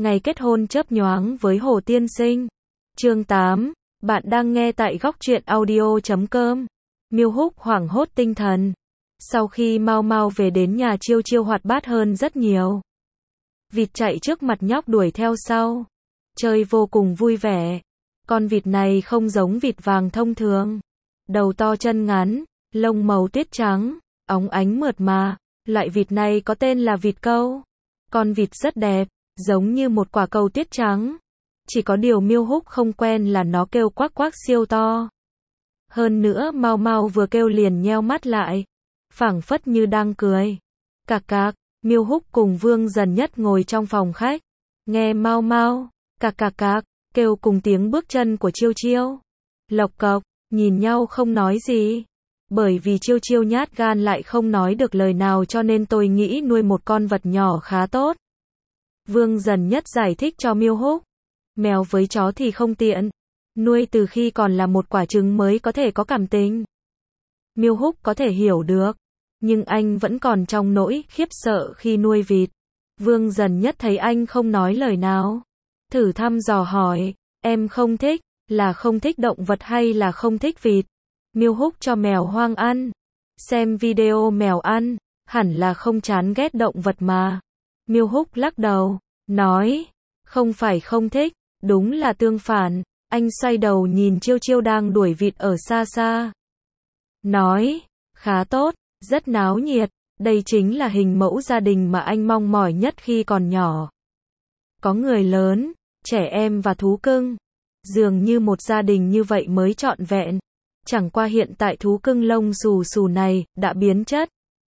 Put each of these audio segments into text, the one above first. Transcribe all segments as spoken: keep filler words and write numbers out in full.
Ngày kết hôn chớp nhoáng với Hồ Tiên Sinh. Chương tám. Bạn đang nghe tại góc truyện audio chấm com. Miêu Húc hoảng hốt tinh thần. Sau khi mau mau về đến nhà, Chiêu Chiêu hoạt bát hơn rất nhiều. Vịt chạy trước mặt nhóc đuổi theo sau. Chơi vô cùng vui vẻ. Con vịt này không giống vịt vàng thông thường. Đầu to chân ngắn, lông màu tuyết trắng, óng ánh mượt mà. Loại vịt này có tên là vịt câu. Con vịt rất đẹp, giống như một quả cầu tuyết trắng. Chỉ có điều Miêu Húc không quen là nó kêu quắc quắc siêu to. Hơn nữa mau mau vừa kêu liền nheo mắt lại, phảng phất như đang cười. Cạc cạc, Miêu Húc cùng Vương Dần Nhất ngồi trong phòng khách, nghe mau mau, cạc cạc cạc, kêu cùng tiếng bước chân của Chiêu Chiêu. Lộc cộc, nhìn nhau không nói gì. Bởi vì Chiêu Chiêu nhát gan lại không nói được lời nào, cho nên tôi nghĩ nuôi một con vật nhỏ khá tốt. Vương Dần Nhất giải thích cho Miêu Húc. Mèo với chó thì không tiện. Nuôi từ khi còn là một quả trứng mới có thể có cảm tình. Miêu Húc có thể hiểu được. Nhưng anh vẫn còn trong nỗi khiếp sợ khi nuôi vịt. Vương Dần Nhất thấy anh không nói lời nào, thử thăm dò hỏi. Em không thích, là không thích động vật hay là không thích vịt? Miêu Húc cho mèo hoang ăn. Xem video mèo ăn, hẳn là không chán ghét động vật mà. Miêu Húc lắc đầu, nói, không phải không thích, đúng là tương phản. Anh xoay đầu nhìn Chiêu Chiêu đang đuổi vịt ở xa xa. Nói, khá tốt, rất náo nhiệt, đây chính là hình mẫu gia đình mà anh mong mỏi nhất khi còn nhỏ. Có người lớn, trẻ em và thú cưng. Dường như một gia đình như vậy mới trọn vẹn. Chẳng qua hiện tại thú cưng lông xù xù này đã biến chất.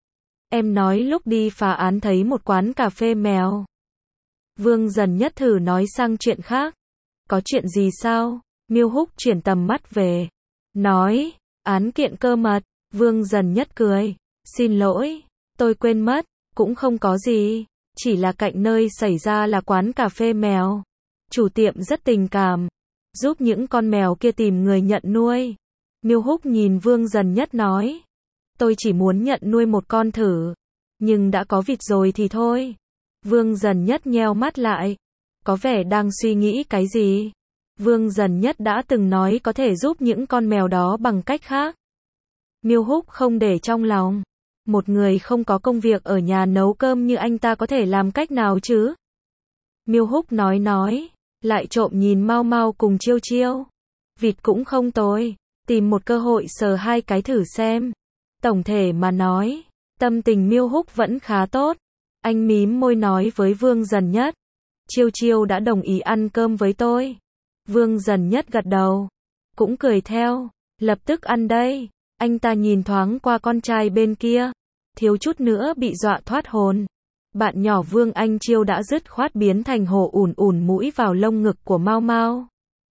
Em nói lúc đi phá án thấy một quán cà phê mèo. Vương Dần Nhất thử nói sang chuyện khác. Có chuyện gì sao? Miêu Húc chuyển tầm mắt về. Nói, án kiện cơ mật. Vương Dần Nhất cười. Xin lỗi, tôi quên mất, cũng không có gì. Chỉ là cạnh nơi xảy ra là quán cà phê mèo. Chủ tiệm rất tình cảm, giúp những con mèo kia tìm người nhận nuôi. Miêu Húc nhìn Vương Dần Nhất nói. Tôi chỉ muốn nhận nuôi một con thử. Nhưng đã có vịt rồi thì thôi. Vương Dần Nhất nheo mắt lại. Có vẻ đang suy nghĩ cái gì. Vương Dần Nhất đã từng nói có thể giúp những con mèo đó bằng cách khác. Miêu Húc không để trong lòng. Một người không có công việc ở nhà nấu cơm như anh ta có thể làm cách nào chứ? Miêu Húc nói nói. Lại trộm nhìn mau mau cùng Chiêu Chiêu. Vịt cũng không tồi. Tìm một cơ hội sờ hai cái thử xem. Tổng thể mà nói, tâm tình Miêu Húc vẫn khá tốt. Anh mím môi nói với Vương Dần Nhất. Chiêu Chiêu đã đồng ý ăn cơm với tôi. Vương Dần Nhất gật đầu. Cũng cười theo. Lập tức ăn đây. Anh ta nhìn thoáng qua con trai bên kia. Thiếu chút nữa bị dọa thoát hồn. Bạn nhỏ Vương Anh Chiêu đã dứt khoát biến thành hổ ủn ủn mũi vào lông ngực của Mau Mau.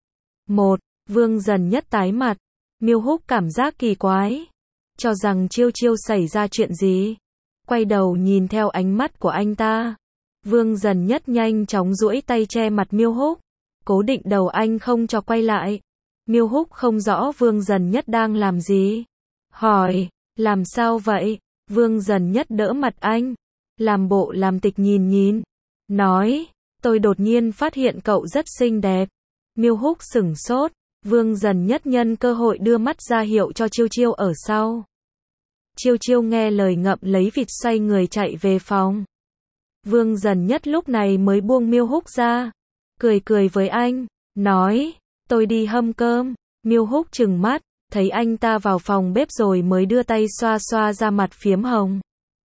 Một, Vương Dần Nhất tái mặt. Miêu Húc cảm giác kỳ quái. Cho rằng Chiêu Chiêu xảy ra chuyện gì. Quay đầu nhìn theo ánh mắt của anh ta. Vương Dần Nhất nhanh chóng duỗi tay che mặt Miêu Húc. Cố định đầu anh không cho quay lại. Miêu Húc không rõ Vương Dần Nhất đang làm gì. Hỏi, làm sao vậy? Vương Dần Nhất đỡ mặt anh. Làm bộ làm tịch nhìn nhìn. Nói, tôi đột nhiên phát hiện cậu rất xinh đẹp. Miêu Húc sửng sốt. Vương Dần Nhất nhân cơ hội đưa mắt ra hiệu cho Chiêu Chiêu ở sau. Chiêu Chiêu nghe lời ngậm lấy vịt xoay người chạy về phòng. Vương Dần Nhất lúc này mới buông Miêu Húc ra. Cười cười với anh. Nói, tôi đi hâm cơm. Miêu Húc trừng mắt. Thấy anh ta vào phòng bếp rồi mới đưa tay xoa xoa ra mặt phiếm hồng.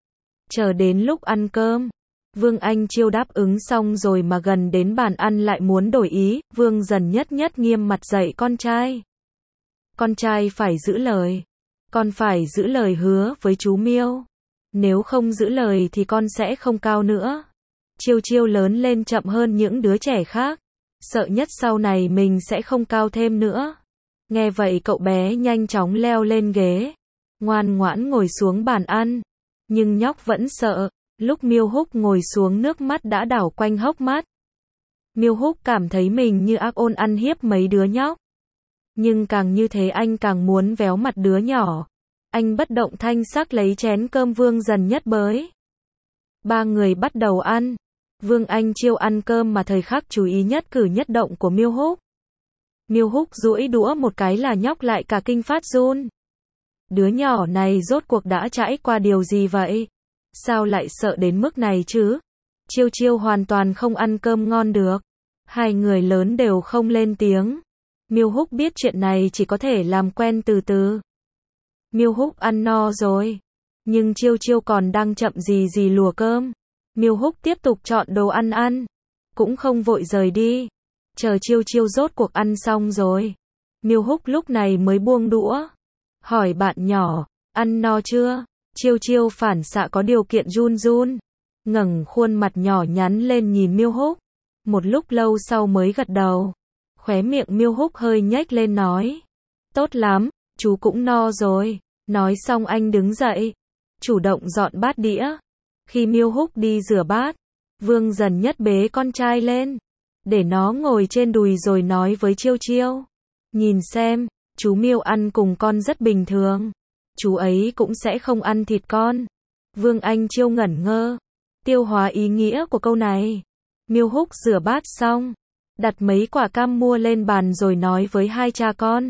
Chờ đến lúc ăn cơm. Vương Anh Chiêu đáp ứng xong rồi mà gần đến bàn ăn lại muốn đổi ý. Vương Dần Nhất nhất nghiêm mặt dạy con trai. Con trai phải giữ lời. Con phải giữ lời hứa với chú Miêu. Nếu không giữ lời thì con sẽ không cao nữa. Chiêu Chiêu lớn lên chậm hơn những đứa trẻ khác. Sợ nhất sau này mình sẽ không cao thêm nữa. Nghe vậy cậu bé nhanh chóng leo lên ghế. Ngoan ngoãn ngồi xuống bàn ăn. Nhưng nhóc vẫn sợ. Lúc Miêu Húc ngồi xuống nước mắt đã đảo quanh hốc mắt. Miêu Húc cảm thấy mình như ác ôn ăn hiếp mấy đứa nhóc. Nhưng càng như thế anh càng muốn véo mặt đứa nhỏ. Anh bất động thanh sắc lấy chén cơm Vương Dần Nhất bới. Ba người bắt đầu ăn. Vương Anh Chiêu ăn cơm mà thời khắc chú ý nhất cử nhất động của Miêu Húc. Miêu Húc duỗi đũa một cái là nhóc lại cả kinh phát run. Đứa nhỏ này rốt cuộc đã trải qua điều gì vậy? Sao lại sợ đến mức này chứ? Chiêu Chiêu hoàn toàn không ăn cơm ngon được. Hai người lớn đều không lên tiếng. Miêu Húc biết chuyện này chỉ có thể làm quen từ từ. Miêu Húc ăn no rồi, nhưng Chiêu Chiêu còn đang chậm gì gì lùa cơm. Miêu Húc tiếp tục chọn đồ ăn ăn, cũng không vội rời đi. Chờ Chiêu Chiêu rốt cuộc ăn xong rồi, Miêu Húc lúc này mới buông đũa, hỏi bạn nhỏ, ăn no chưa? Chiêu Chiêu phản xạ có điều kiện run run, ngẩng khuôn mặt nhỏ nhắn lên nhìn Miêu Húc. Một lúc lâu sau mới gật đầu. Khóe miệng Miêu Húc hơi nhếch lên nói, tốt lắm, chú cũng no rồi. Nói xong anh đứng dậy, chủ động dọn bát đĩa. Khi Miêu Húc đi rửa bát, Vương Dần Nhất bế con trai lên, để nó ngồi trên đùi rồi nói với Chiêu Chiêu, nhìn xem, chú Miêu ăn cùng con rất bình thường, chú ấy cũng sẽ không ăn thịt con. Vương Anh Chiêu ngẩn ngơ, tiêu hóa ý nghĩa của câu này. Miêu Húc rửa bát xong, đặt mấy quả cam mua lên bàn rồi nói với hai cha con,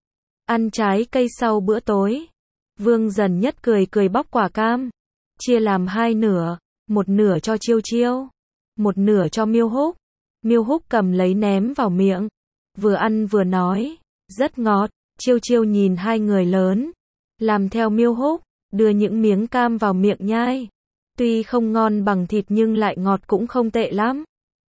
ăn trái cây sau bữa tối. Vương Dần Nhất cười cười bóc quả cam, chia làm hai nửa, một nửa cho Chiêu Chiêu, một nửa cho Miêu Húc. Miêu Húc cầm lấy ném vào miệng, vừa ăn vừa nói, rất ngọt. Chiêu Chiêu nhìn hai người lớn, làm theo Miêu Húc, đưa những miếng cam vào miệng nhai. Tuy không ngon bằng thịt nhưng lại ngọt cũng không tệ lắm.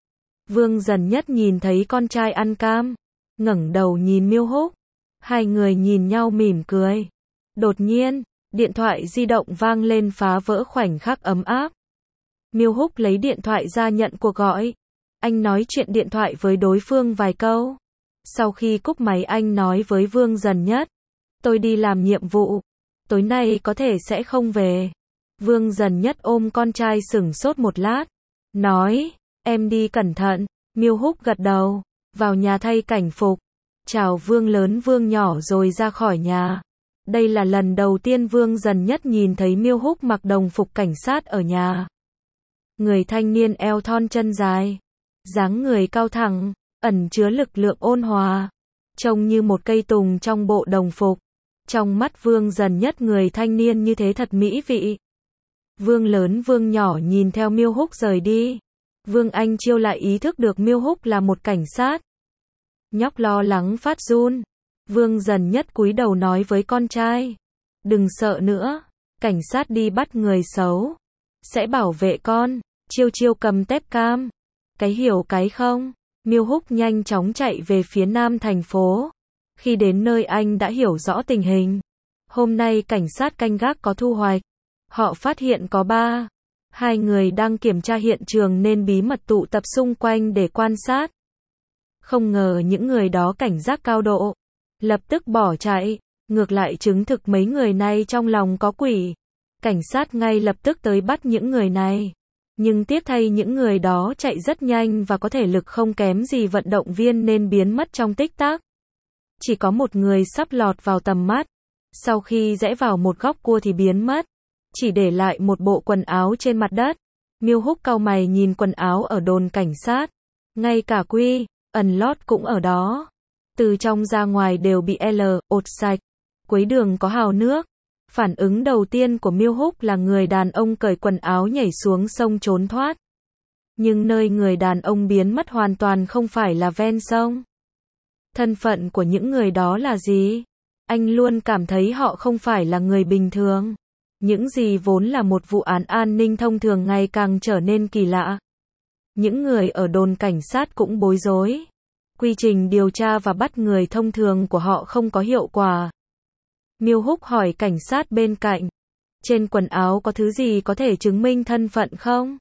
Vương Dần Nhất nhìn thấy con trai ăn cam, ngẩng đầu nhìn Miêu Húc. Hai người nhìn nhau mỉm cười. Đột nhiên, điện thoại di động vang lên phá vỡ khoảnh khắc ấm áp. Miêu Húc lấy điện thoại ra nhận cuộc gọi. Anh nói chuyện điện thoại với đối phương vài câu. Sau khi cúp máy anh nói với Vương Dần Nhất, tôi đi làm nhiệm vụ, tối nay có thể sẽ không về. Vương Dần Nhất ôm con trai sửng sốt một lát, nói, em đi cẩn thận. Miêu Húc gật đầu, vào nhà thay cảnh phục, chào Vương lớn Vương nhỏ rồi ra khỏi nhà. Đây là lần đầu tiên Vương Dần Nhất nhìn thấy Miêu Húc mặc đồng phục cảnh sát ở nhà. Người thanh niên eo thon chân dài, dáng người cao thẳng, ẩn chứa lực lượng ôn hòa, trông như một cây tùng trong bộ đồng phục. Trong mắt Vương Dần Nhất người thanh niên như thế thật mỹ vị. Vương lớn Vương nhỏ nhìn theo Miêu Húc rời đi. Vương Anh Chiêu lại ý thức được Miêu Húc là một cảnh sát. Nhóc lo lắng phát run. Vương Dần Nhất cúi đầu nói với con trai, đừng sợ nữa, cảnh sát đi bắt người xấu, sẽ bảo vệ con. Chiêu Chiêu cầm tép cam, cái hiểu cái không. Miêu Húc nhanh chóng chạy về phía nam thành phố. Khi đến nơi anh đã hiểu rõ tình hình. Hôm nay cảnh sát canh gác có thu hoạch. Họ phát hiện có ba, hai người đang kiểm tra hiện trường nên bí mật tụ tập xung quanh để quan sát. Không ngờ những người đó cảnh giác cao độ, lập tức bỏ chạy, ngược lại chứng thực mấy người này trong lòng có quỷ. Cảnh sát ngay lập tức tới bắt những người này. Nhưng tiếc thay những người đó chạy rất nhanh và có thể lực không kém gì vận động viên nên biến mất trong tích tắc. Chỉ có một người sắp lọt vào tầm mắt. Sau khi rẽ vào một góc cua thì biến mất. Chỉ để lại một bộ quần áo trên mặt đất. Miêu Húc cau mày nhìn quần áo ở đồn cảnh sát. Ngay cả quy, ẩn lót cũng ở đó. Từ trong ra ngoài đều bị L, ột sạch. Cuối đường có hào nước. Phản ứng đầu tiên của Miêu Húc là người đàn ông cởi quần áo nhảy xuống sông trốn thoát. Nhưng nơi người đàn ông biến mất hoàn toàn không phải là ven sông. Thân phận của những người đó là gì? Anh luôn cảm thấy họ không phải là người bình thường. Những gì vốn là một vụ án an ninh thông thường ngày càng trở nên kỳ lạ. Những người ở đồn cảnh sát cũng bối rối. Quy trình điều tra và bắt người thông thường của họ không có hiệu quả. Miêu Húc hỏi cảnh sát bên cạnh, trên quần áo có thứ gì có thể chứng minh thân phận không?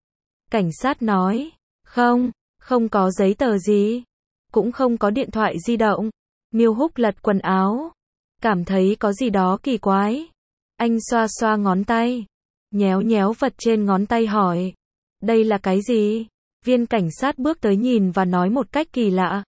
Cảnh sát nói, không, không có giấy tờ gì, cũng không có điện thoại di động. Miêu Húc lật quần áo, cảm thấy có gì đó kỳ quái. Anh xoa xoa ngón tay, nhéo nhéo vật trên ngón tay hỏi, đây là cái gì? Viên cảnh sát bước tới nhìn và nói một cách kỳ lạ,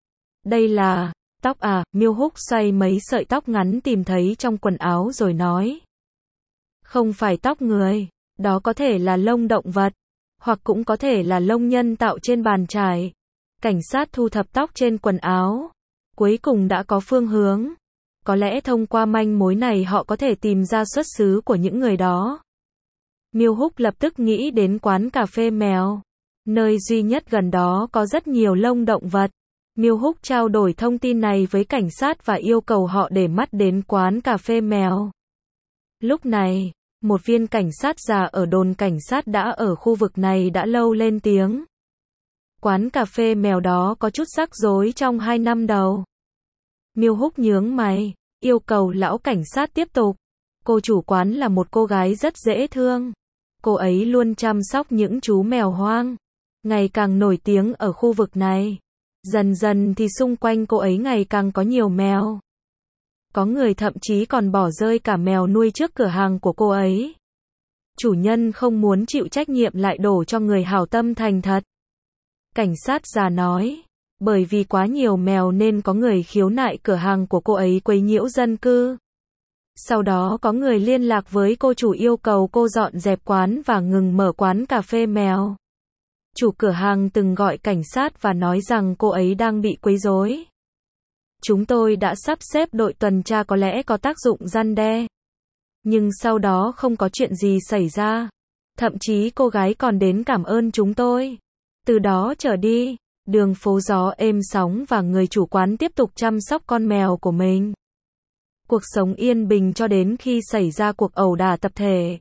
đây là tóc à. Miêu Húc xoay mấy sợi tóc ngắn tìm thấy trong quần áo rồi nói, không phải tóc người, đó có thể là lông động vật, hoặc cũng có thể là lông nhân tạo trên bàn chải. Cảnh sát thu thập tóc trên quần áo. Cuối cùng đã có phương hướng. Có lẽ thông qua manh mối này họ có thể tìm ra xuất xứ của những người đó. Miêu Húc lập tức nghĩ đến quán cà phê mèo. Nơi duy nhất gần đó có rất nhiều lông động vật. Miêu Húc trao đổi thông tin này với cảnh sát và yêu cầu họ để mắt đến quán cà phê mèo. Lúc này, một viên cảnh sát già ở đồn cảnh sát đã ở khu vực này đã lâu lên tiếng. Quán cà phê mèo đó có chút rắc rối trong hai năm đầu. Miêu Húc nhướng mày, yêu cầu lão cảnh sát tiếp tục. Cô chủ quán là một cô gái rất dễ thương. Cô ấy luôn chăm sóc những chú mèo hoang, ngày càng nổi tiếng ở khu vực này. Dần dần thì xung quanh cô ấy ngày càng có nhiều mèo. Có người thậm chí còn bỏ rơi cả mèo nuôi trước cửa hàng của cô ấy. Chủ nhân không muốn chịu trách nhiệm lại đổ cho người hảo tâm thành thật. Cảnh sát già nói, bởi vì quá nhiều mèo nên có người khiếu nại cửa hàng của cô ấy quấy nhiễu dân cư. Sau đó có người liên lạc với cô chủ yêu cầu cô dọn dẹp quán và ngừng mở quán cà phê mèo. Chủ cửa hàng từng gọi cảnh sát và nói rằng cô ấy đang bị quấy rối. Chúng tôi đã sắp xếp đội tuần tra có lẽ có tác dụng răn đe. Nhưng sau đó không có chuyện gì xảy ra. Thậm chí cô gái còn đến cảm ơn chúng tôi. Từ đó trở đi, đường phố gió êm sóng và người chủ quán tiếp tục chăm sóc con mèo của mình. Cuộc sống yên bình cho đến khi xảy ra cuộc ẩu đả tập thể.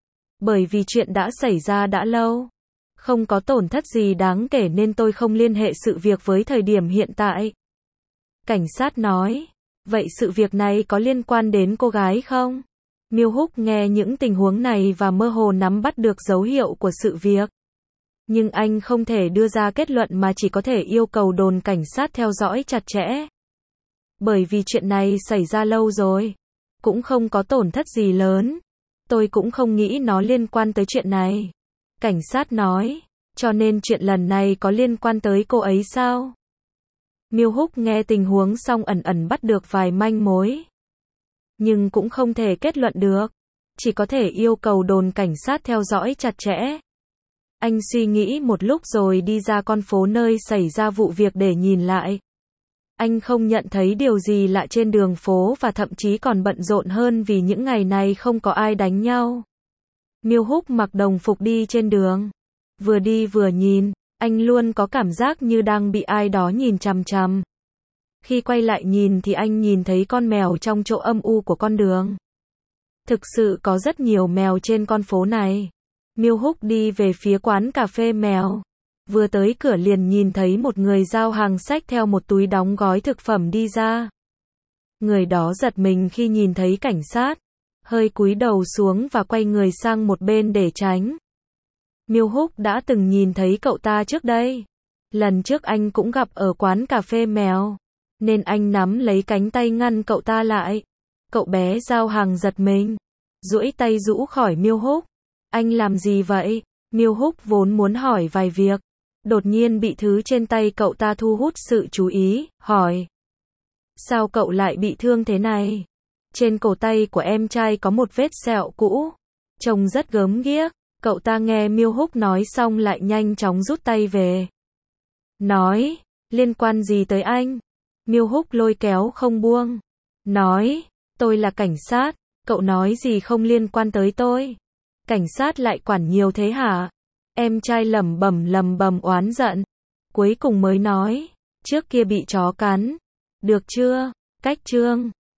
Bởi vì chuyện đã xảy ra đã lâu. Không có tổn thất gì đáng kể nên tôi không liên hệ sự việc với thời điểm hiện tại. Cảnh sát nói, vậy sự việc này có liên quan đến cô gái không? Miêu Húc nghe những tình huống này và mơ hồ nắm bắt được dấu hiệu của sự việc. Nhưng anh không thể đưa ra kết luận mà chỉ có thể yêu cầu đồn cảnh sát theo dõi chặt chẽ. Bởi vì chuyện này xảy ra lâu rồi. Cũng không có tổn thất gì lớn. Tôi cũng không nghĩ nó liên quan tới chuyện này. Cảnh sát nói, cho nên chuyện lần này có liên quan tới cô ấy sao? Miêu Húc nghe tình huống xong ẩn ẩn bắt được vài manh mối. Nhưng cũng không thể kết luận được. Chỉ có thể yêu cầu đồn cảnh sát theo dõi chặt chẽ. Anh suy nghĩ một lúc rồi đi ra con phố nơi xảy ra vụ việc để nhìn lại. Anh không nhận thấy điều gì lạ trên đường phố và thậm chí còn bận rộn hơn vì những ngày này không có ai đánh nhau. Miêu Húc mặc đồng phục đi trên đường. Vừa đi vừa nhìn, anh luôn có cảm giác như đang bị ai đó nhìn chằm chằm. Khi quay lại nhìn thì anh nhìn thấy con mèo trong chỗ âm u của con đường. Thực sự có rất nhiều mèo trên con phố này. Miêu Húc đi về phía quán cà phê mèo. Vừa tới cửa liền nhìn thấy một người giao hàng xách theo một túi đóng gói thực phẩm đi ra. Người đó giật mình khi nhìn thấy cảnh sát, hơi cúi đầu xuống và quay người sang một bên để tránh. Miêu Húc đã từng nhìn thấy cậu ta trước đây. Lần trước anh cũng gặp ở quán cà phê mèo, nên anh nắm lấy cánh tay ngăn cậu ta lại. Cậu bé giao hàng giật mình, duỗi tay rũ khỏi Miêu Húc. Anh làm gì vậy? Miêu Húc vốn muốn hỏi vài việc. Đột nhiên bị thứ trên tay cậu ta thu hút sự chú ý, hỏi. Sao cậu lại bị thương thế này? Trên cổ tay của em trai có một vết sẹo cũ. Trông rất gớm ghiếc. Cậu ta nghe Miêu Húc nói xong lại nhanh chóng rút tay về. Nói, liên quan gì tới anh? Miêu Húc lôi kéo không buông. Nói, tôi là cảnh sát. Cậu nói gì không liên quan tới tôi? Cảnh sát lại quản nhiều thế hả? Em trai lẩm bẩm lẩm bẩm oán giận. Cuối cùng mới nói, trước kia bị chó cắn. Được chưa? Cách chương.